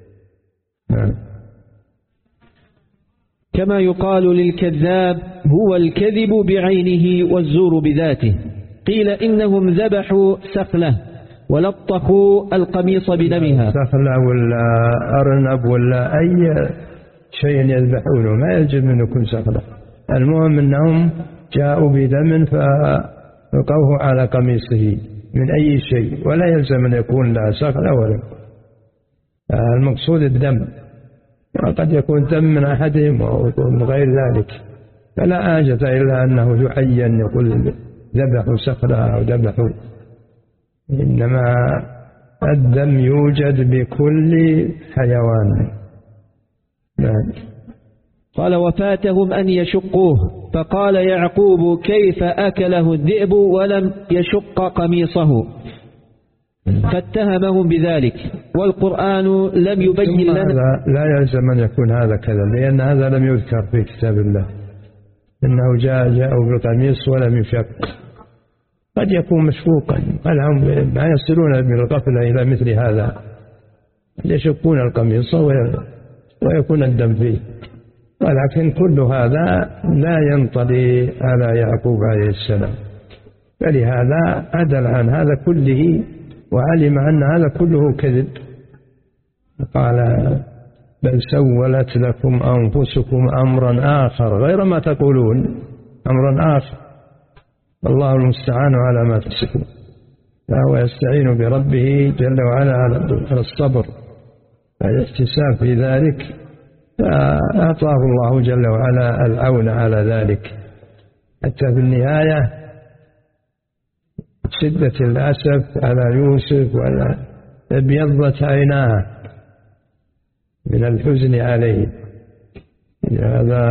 كما يقال للكذاب هو الكذب بعينه والزور بذاته. قيل إنهم ذبحوا سخلة ولطخوا القميص بدمها. سخلة ولا أرنب ولا أي شيء يذبحونه ما يجب أن يكون سخلة، المهم أنهم جاءوا بدم فلقوه على قميصه من أي شيء، ولا يلزم أن يكون لا سخلة ولا، المقصود الدم، وقد يكون دم من أحدهم ويكون غير ذلك، فلا حاجة إلا أنه يعين يقول ذبحوا سخلة أو ذبحوا، إنما الدم يوجد بكل حيوان. نعم. قال وفاتهم أن يشقوه، فقال يعقوب كيف أكله الذئب ولم يشق قميصه، فاتهمهم بذلك، والقرآن لم يبين لنا. لا يلزم أن يكون هذا كذا، لأن هذا لم يذكر في كتاب الله، إنه جاء جاءوا بالقميص ولم يشق، قد يكون مشفوقا، قال هم ما يصلون بالغفلة إلى مثل هذا، يشقون القميص ويكون الدم فيه، ولكن كل هذا لا ينطلي على يعقوب عليه السلام، فلهذا عدل عن هذا كله وعلم أن هذا كله كذب. قال بل سولت لكم أنفسكم أمرا آخر غير ما تقولون، أمرا آخر، الله المستعان على ما تصفون. فهو يستعين بربه جل وعلا على الصبر والاحتساب في ذلك، فأعطاه الله جل وعلا العون على ذلك، حتى في النهاية شدة الأسف على يوسف ولا ابيضت عيناه من الحزن عليه. هذا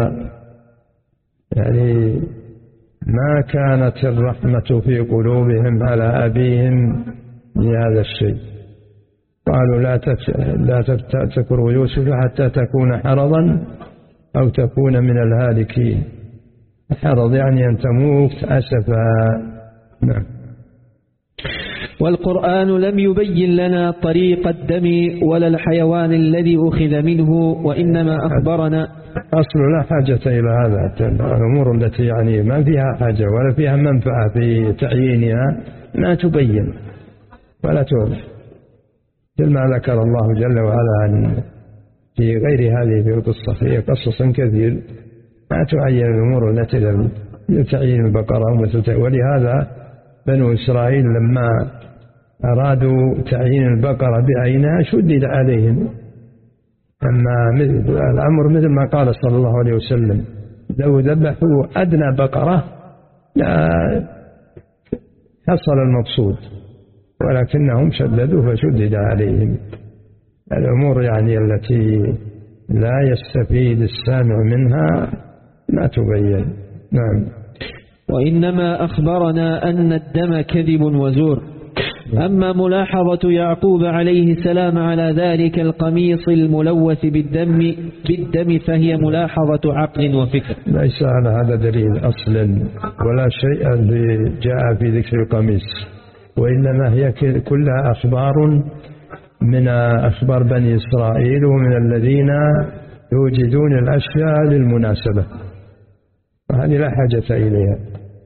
يعني ما كانت الرحمة في قلوبهم على أبيهم لهذا الشيء. قالوا لا لا تذكروا يوسف حتى تكون حرضا أو تكون من الهالكين. حرض يعني أن تموت أسفا. نعم. والقرآن لم يبين لنا طريق الدم ولا الحيوان الذي أخذ منه، وإنما أخبرنا. أصل لا حاجة إلى هذا، الأمور التي يعني ما فيها حاجة ولا فيها منفعة في تعيينها ما تبين ولا توضح، مثل ما ذكر الله جل وعلا عن في غير هذه في القصة، في قصص كثير ما تعين الأمور التي لم تعين البقرة. ولهذا بنو إسرائيل لما أرادوا تعيين البقرة بعينها شدد عليهم، أما الأمر مثل ما قال صلى الله عليه وسلم لو ذبحوا أدنى بقرة لا حصل المقصود، ولكنهم شددوا فشدد عليهم. الأمور يعني التي لا يستفيد السامع منها ما تبين. نعم. وإنما أخبرنا أن الدم كذب وزور. أما ملاحظة يعقوب عليه السلام على ذلك القميص الملوث بالدم بالدم فهي ملاحظة عقل وفكر، ليس على هذا دليل أصلا ولا شيء جاء في ذكر القميص، وإنما هي كلها أخبار من أخبار بني إسرائيل ومن الذين يوجدون الأشياء للمناسبة، وهذه لا حاجة إليها.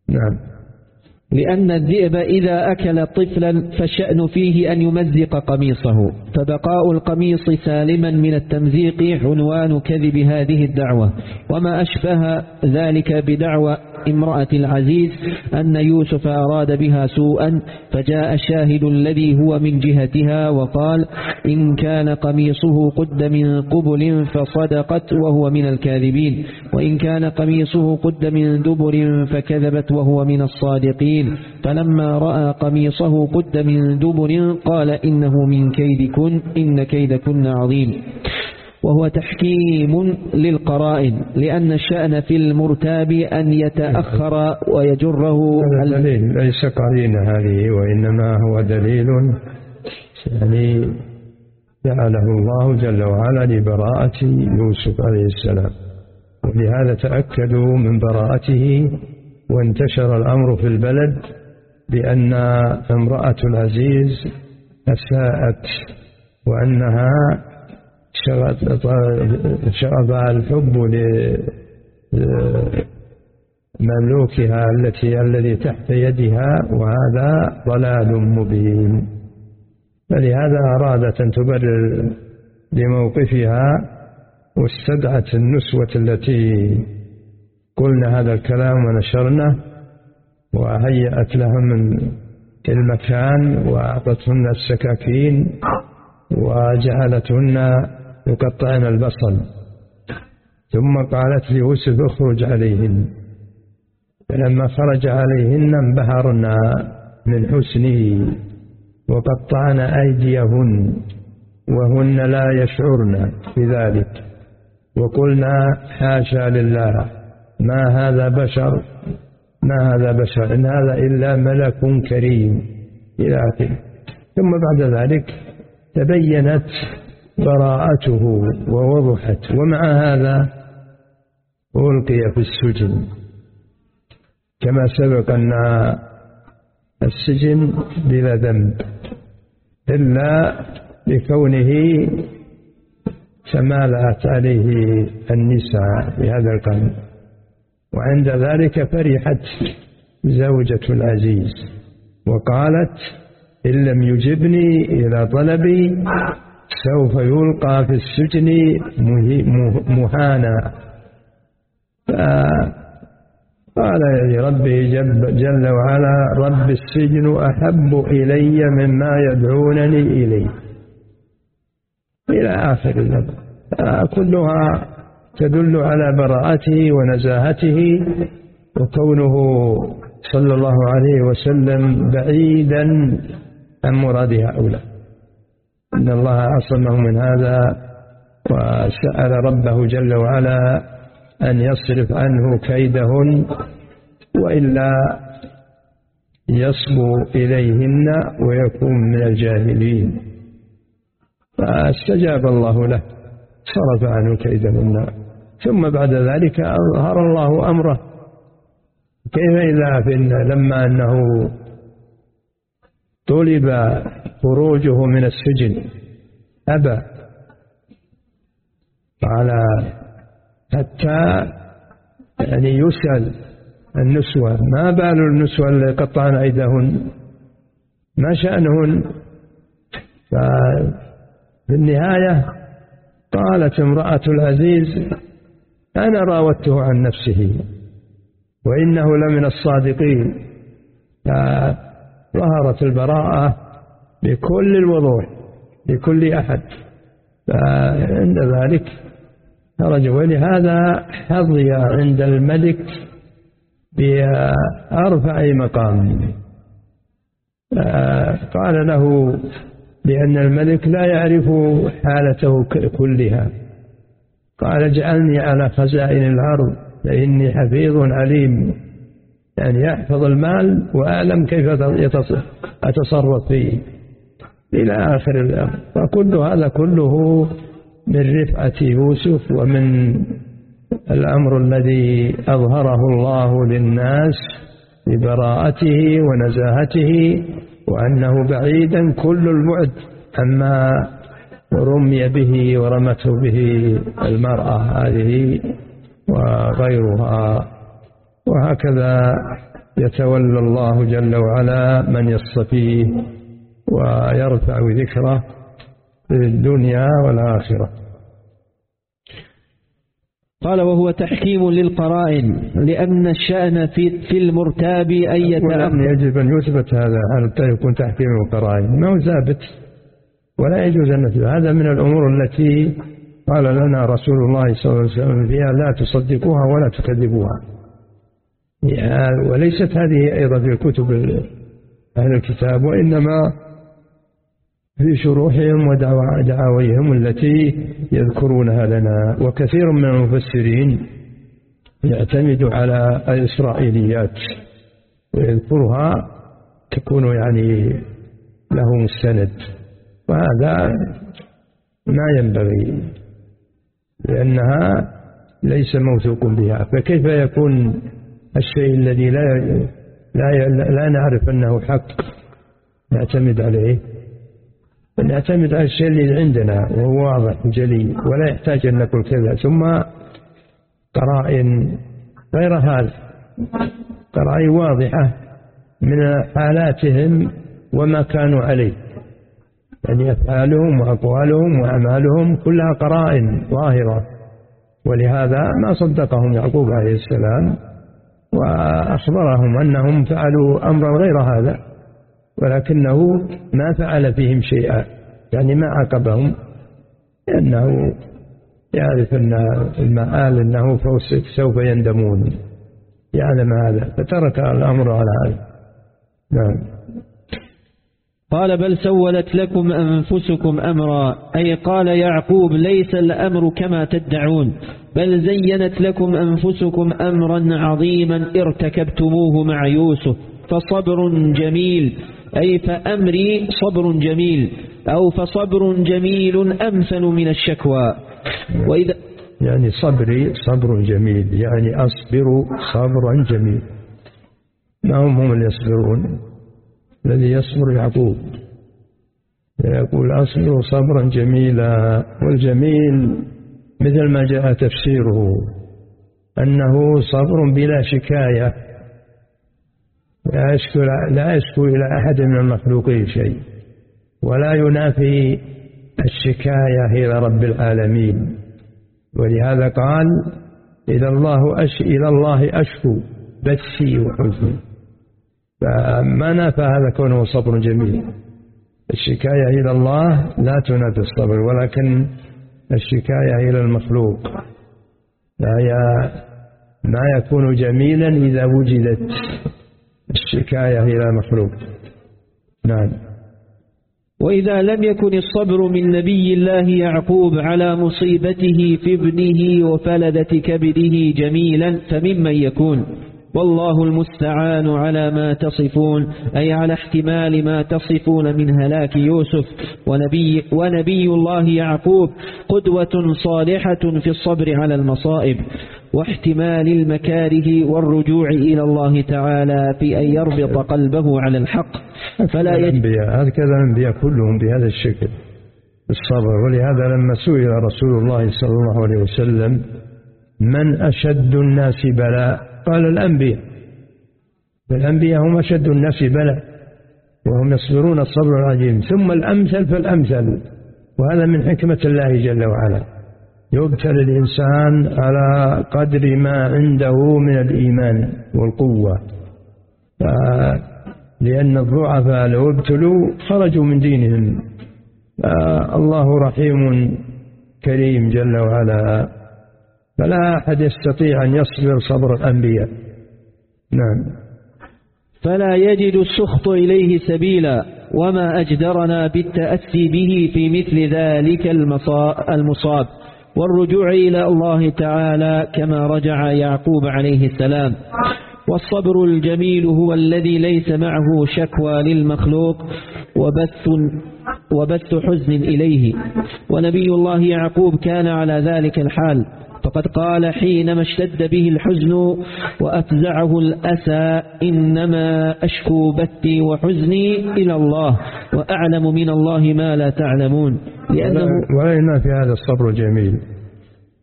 نعم. لأن الذئب إذا أكل طفلا فالشأن فيه أن يمزق قميصه، فبقاء القميص سالما من التمزيق عنوان كذب هذه الدعوة. وما أشبه ذلك بدعوى امرأة العزيز أن يوسف أراد بها سوءا، فجاء الشاهد الذي هو من جهتها وقال إن كان قميصه قد من قبل فصدقت وهو من الكاذبين، وإن كان قميصه قد من دبر فكذبت وهو من الصادقين. فلما رأى قميصه قد من دبر قال إنه من كيدكن إن كيدكن عظيم. وهو تحكيم للقرائن، لأن الشأن في المرتاب أن يتأخر ويجره. هذا دليل ليس قرينة هذه، وإنما هو دليل يعني جعله الله جل وعلا لبراءة يوسف عليه السلام، ولهذا تأكدوا من براءته. وانتشر الأمر في البلد بأن امرأة العزيز أساءت، وأنها شغفها الحب لمملوكها التي الذي تحت يدها، وهذا ضلال مبين. فلهذا أرادت أن تبرر لموقفها، واستدعت النسوة التي قلنا هذا الكلام ونشرنا، وهيأت لهم المكان وأعطتهن السكاكين وجعلتهن يقطعن البصل، ثم قالت ليوسف اخرج عليهن. فلما خرج عليهن انبهرن من حسنه وقطعن أيديهن وهن لا يشعرن بذلك، وقلنا حاشا لله ما هذا بشر ما هذا بشر إن هذا إلا ملك كريم إلى آخره. ثم بعد ذلك تبينت براءته ووضحت، ومع هذا ألقي في السجن، كما سبق أن السجن بلا ذنب إلا لكونه تمالأت عليه النساء بهذا القانون. وعند ذلك فرحت زوجة العزيز وقالت إن لم يجبني إلى طلبي سوف يلقى في السجن مهانا. فقال لربه جل وعلا رب السجن أحب إلي مما يدعونني إليه إلى آخر الأمر. كلها تدل على براءته ونزاهته، وكونه صلى الله عليه وسلم بعيدا عن مراد هؤلاء. إن الله عصمه من هذا، وسأل ربه جل وعلا أن يصرف عنه كيدهن وإلا يصبو إليهن ويكون من الجاهلين، فاستجاب الله له صرف عنه كيدهن. ثم بعد ذلك أظهر الله أمره. كيف إذا لما أنه طلب خروجه من السجن أبى، قال حتى يعني يسأل النسوة ما بال النسوة اللي قطعن أيديهن ما شأنهن. ففي النهاية قالت امرأة العزيز أنا راودته عن نفسه وإنه لمن الصادقين. فظهرت البراءة بكل الوضوح لكل أحد. فعند ذلك خرج، ولهذا حظي عند الملك بأرفع مقام. قال له لأن الملك لا يعرف حالته كلها، قال اجعلني على خزائن الأرض فإني حفيظ عليم، يعني يحفظ المال وأعلم كيف أتصرف فيه إلى آخر الأمر. فكل هذا كله من رفعة يوسف ومن الأمر الذي أظهره الله للناس ببراءته ونزاهته، وأنه بعيدا كل البعد عما رمي به ورمته به المرأة هذه وغيرها. وهكذا يتولى الله جل وعلا من يصطفيه ويرفع ذكره في الدنيا والآخرة. قال: وهو تحكيم للقرائن، لأن الشأن في في المرتاب أن يتأمل. يجب أن يثبت هذا حتى يكون تحكيم القرائن، ما هو ثابت ولا يجوز أن نثبت. هذا من الأمور التي قال لنا رسول الله صلى الله عليه وسلم فيها: لا تصدقوها ولا تكذبوها. وليست هذه أيضا في كتب أهل الكتاب، وإنما في شروحهم ودعاويهم التي يذكرونها لنا. وكثير من المفسرين يعتمد على الإسرائيليات ويذكرها تكون يعني له مستند، وهذا ما ينبغي لأنها ليس موثوق بها. فكيف يكون الشيء الذي لا لا لا نعرف أنه حق نعتمد عليه؟ نعتمد على الشيء اللي عندنا وهو واضح جلي ولا يحتاج أن نقول كذا. ثم قرائن غير هذا، قرائن واضحة من حالاتهم وما كانوا عليه، يعني أفعالهم وأقوالهم وأعمالهم كلها قرائن ظاهرة. ولهذا ما صدقهم يعقوب عليه السلام وأخبرهم أنهم فعلوا أمرا غير هذا، ولكنه ما فعل فيهم شيئا، يعني ما عاقبهم، لأنه يعرف أن المآل أنه سوف يندمون، يعلم هذا فترك الأمر على هذا. نعم. قال: بل سولت لكم أنفسكم أمرا، أي قال يعقوب: ليس الأمر كما تدعون، بل زينت لكم أنفسكم أمرا عظيما ارتكبتموه مع يوسف، فصبر جميل، أي فأمري صبر جميل، أو فصبر جميل أمثل من الشكوى. وإذا يعني صبري صبر جميل، يعني أصبر صبرا جميل. ما هم هم اللي يصبرون؟ الذي يصبر يعقوب، يقول أصبر صبرا جميلا. والجميل مثل ما جاء تفسيره أنه صبر بلا شكاية، لا يشكو, لا يشكو إلى أحد من المخلوقين شيء، ولا ينافي الشكاية إلى رب العالمين. ولهذا قال: إلى الله أش إلى الله أشكو بثي وحزني. فما نافى هذا كونه صبر جميل. الشكاية إلى الله لا تنافي الصبر، ولكن الشكاية إلى المخلوق لا ما يكون جميلا إذا وجدت الشكاية إلى المخلوق. نعم. وإذا لم يكن الصبر من نبي الله يعقوب على مصيبته في ابنه وفلذة كبده جميلا، فممن يكون؟ والله المستعان على ما تصفون، أي على احتمال ما تصفون من هلاك يوسف. ونبي, ونبي الله يعقوب قدوة صالحة في الصبر على المصائب واحتمال المكاره والرجوع إلى الله تعالى في أن يربط قلبه على الحق. فلا الأنبياء هكذا الأنبياء كلهم بهذا الشكل الصبر. ولهذا لما سئل رسول الله صلى الله عليه وسلم: من أشد الناس بلاء؟ قال: الأنبياء. الأنبياء هم أشد الناس بلاء، وهم يصبرون الصبر العظيم. ثم الأمثل فالأمثل، وهذا من حكمة الله جل وعلا. يبتلى الإنسان على قدر ما عنده من الإيمان والقوة، لأن الضعفاء لو ابتلوا خرجوا من دينهم. الله رحيم كريم جل وعلا، فلا أحد يستطيع أن يصبر صبر الأنبياء. نعم. فلا يجد السخط إليه سبيلا، وما أجدرنا بالتأسي به في مثل ذلك المصاب والرجوع إلى الله تعالى كما رجع يعقوب عليه السلام. والصبر الجميل هو الذي ليس معه شكوى للمخلوق وبث, وبث حزن إليه. ونبي الله يعقوب كان على ذلك الحال، فقد قال حينما اشتد به الحزن وأفزعه الأسى: إنما أشكو بثي وحزني إلى الله، وأعلم من الله ما لا تعلمون. لأنه وإن في هذا الصبر جميل،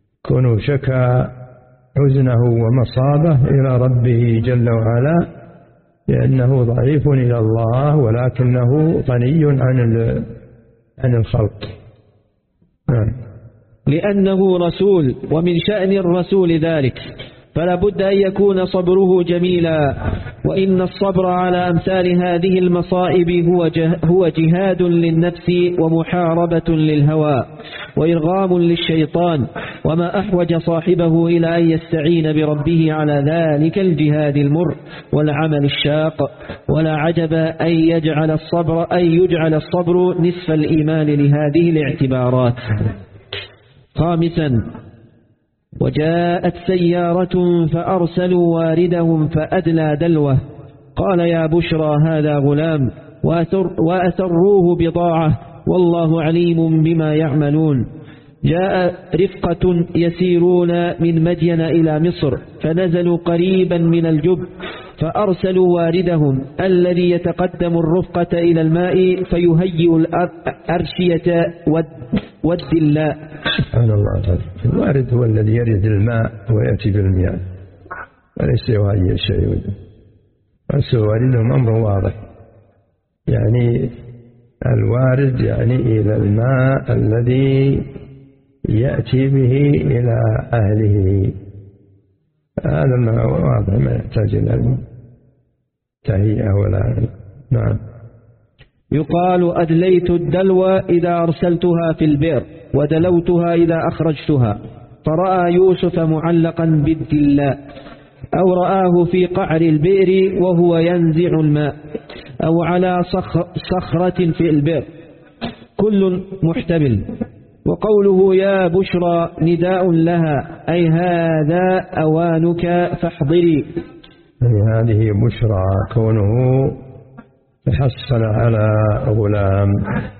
كونه شكى حزنه ومصابه إلى ربه جل وعلا لأنه ضعيف إلى الله ولكنه غني عن عن الخلق. نعم. لأنه رسول، ومن شأن الرسول ذلك، فلا بد أن يكون صبره جميلا. وإن الصبر على أمثال هذه المصائب هو هو جهاد للنفس ومحاربة للهوى وإرغام للشيطان، وما أحوج صاحبه إلى أن يستعين بربه على ذلك الجهاد المر والعمل الشاق. ولا عجب أن يجعل الصبر أن يجعل الصبر نصف الإيمان لهذه الاعتبارات. خامسا، وجاءت سيارة فأرسلوا واردهم فأدلى دلوه، قال يا بشرى هذا غلام، وأسر وأسروه بضاعة والله عليم بما يعملون. جاء رفقة يسيرون من مدين إلى مصر فنزلوا قريبا من الجب، فأرسلوا واردهم الذي يتقدم الرفقة إلى الماء فيهيئ الأرشية والدلاء. سبحان الله. الوارد هو الذي يرد الماء ويأتي بالمياه وليس يهيئ شيء. أرسل واردهم أمر واضح، يعني الوارد يعني إلى الماء الذي يأتي به إلى أهله. هذا الماء واضح ما يحتاج إلى تهيئة ولا. نعم. يقال أدليت الدلوى إذا أرسلتها في البئر، ودلوتها إذا أخرجتها. فرأى يوسف معلقا بالدلاء، أو رآه في قعر البئر وهو ينزع الماء، أو على صخرة في البئر، كل محتمل. وقوله يا بشرى نداء لها، أي هذا أوانك فاحضري. أي هذه بشرى، كونه تحصل على غلام.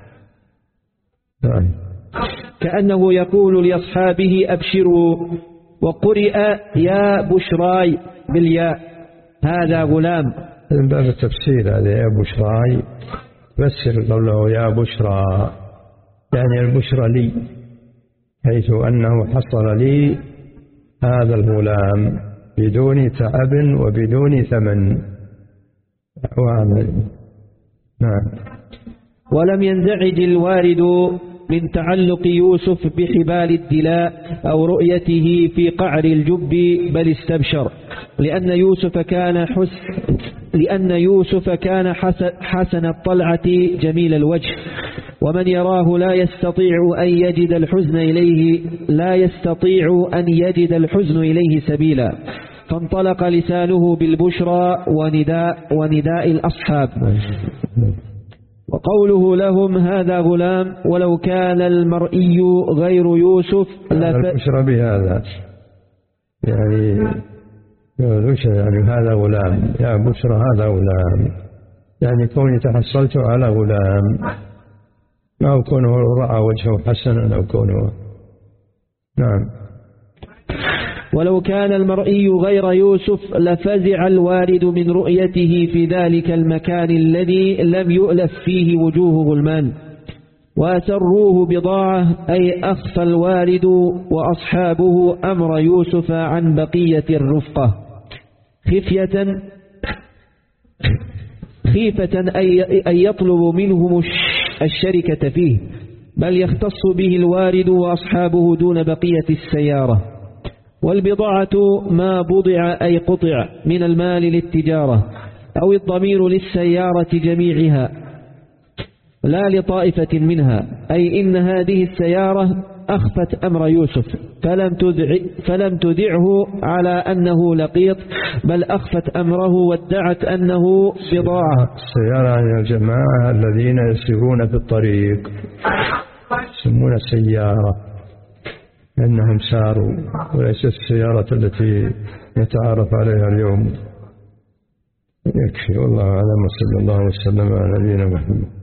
كأنه يقول لأصحابه أبشروا. وقرئ يا بشراي بالياء، هذا غلام. من باب التفسير هذا يا بشراي، فسر قوله يا بشرى يعني البشرى لي، حيث أنه حصل لي هذا الغلام بدون تعب وبدون ثمن وعمل. نعم. ولم ينزعج الوارد من تعلق يوسف بحبال الدلاء أو رؤيته في قعر الجب، بل استبشر، لأن يوسف كان حسن لأن يوسف كان حسن الطلعة جميل الوجه، ومن يراه لا يستطيع أن يجد الحزن إليه لا يستطيع أن يجد الحزن إليه سبيلا. فانطلق لسانه بالبشرى ونداء ونداء الأصحاب. وقوله لهم هذا غلام، ولو كان المرئي غير يوسف البشرى بهذا يعني يعني هذا غلام، يا بشرى هذا غلام، يعني كوني تحصلت على غلام، ما هو كونه رأى وجهه حسنا أو كونه. نعم. ولو كان المرئي غير يوسف لفزع الوارد من رؤيته في ذلك المكان الذي لم يؤلف فيه وجوه غلمان. وأسروه بضاعة، أي أخفى الوارد وأصحابه أمر يوسف عن بقية الرفقة خفية خيفة أن يطلب منهم الشركة فيه، بل يختص به الوارد وأصحابه دون بقية السيارة. والبضاعة ما بضع أي قطع من المال للتجارة، أو الضمير للسيارة جميعها لا لطائفة منها، أي إن هذه السيارة أخفت أمر يوسف فلم تدع فلم تدعه على أنه لقيط، بل أخفت أمره وادعت أنه بضاعة. السيارة يعني الجماعة الذين يسيرون في الطريق يسمون السيارة أنهم ساروا، وليست السيارة التي يتعارف عليها اليوم. يكفي، والله أعلم، وصلى الله وسلم على نبينا محمد.